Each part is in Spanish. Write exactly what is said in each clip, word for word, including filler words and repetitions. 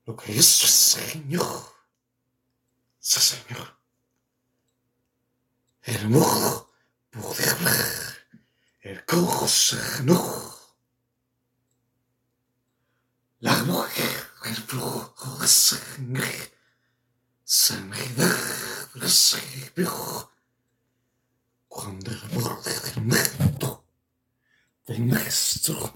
lo que es Señor, sí, Señor, el mudo puede hablar, el cojo sanó, la mujer, el flujo de sangre, sanidad recibió, cuando el borde del manto del maestro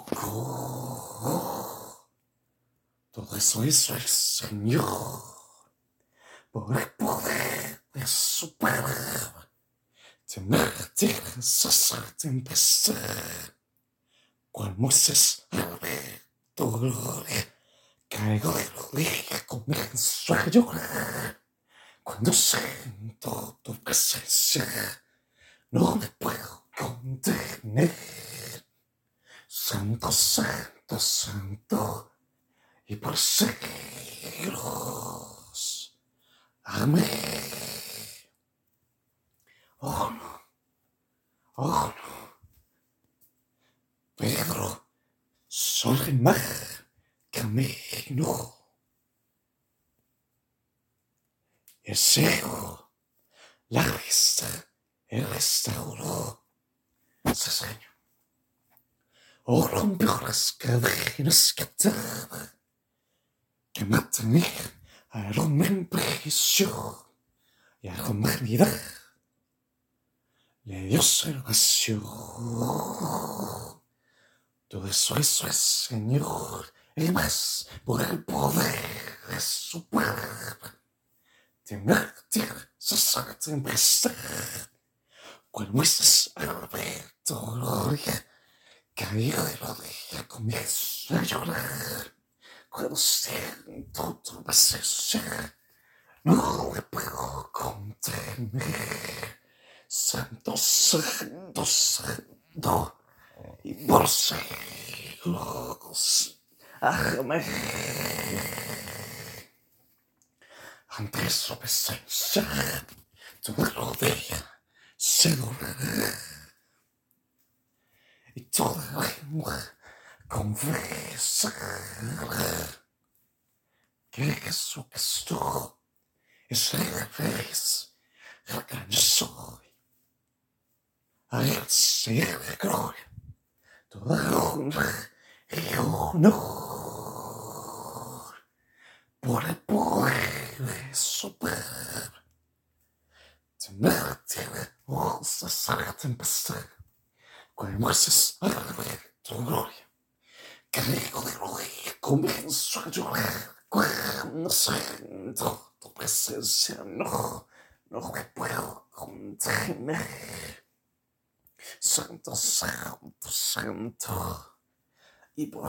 tocó. Todo eso hizo el Señor por el poder de su palabra, de martir cesar de empezar. Cual Moisés al ver tu gloria, caigo de rodillas, comienzo a llorar. Cuando siento tu presencia, no me puedo contener. Santo, santo, santo, y por siglos. Amén. Oh no, oh no. Pedro, sobre el mar camino. El cielo, la vista, el restauró. Sí, Señor. Oh, rompió las cadenas que ataban, que mantenían al hombre en prisión, y a la humanidad le dio salvación. Todo eso hizo el Señor, y más por el poder de su palabra, de martir cesar de empezar. Cual Moisés al ver tu gloria, cayó de rodillas, comienzo a llorar. Cuando siento tu presencia, no me puedo contener. Santo, santo, santo, y por siglos. Amén. Ante su presencia, tu rodilla se doblará, y toda lengua confesará que Jesucristo es la vez el que yo soy. A él sea la gloria, toda honra y honor, por el poder de su palabra. De nada tiene necesaria tempestad, cual Moisés al ver tu gloria, caigo de rodillas, comienzo a llorar. Cuando siento tu presencia, no, no me puedo contener. Santo, santo, santo, y por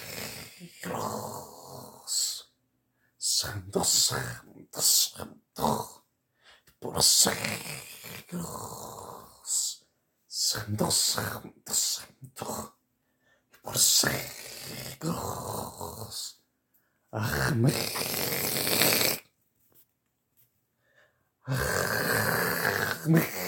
siglos. Santo, santo, santo, y por siglos. Santo, santo, santo, y por siglos. Amén. Amén.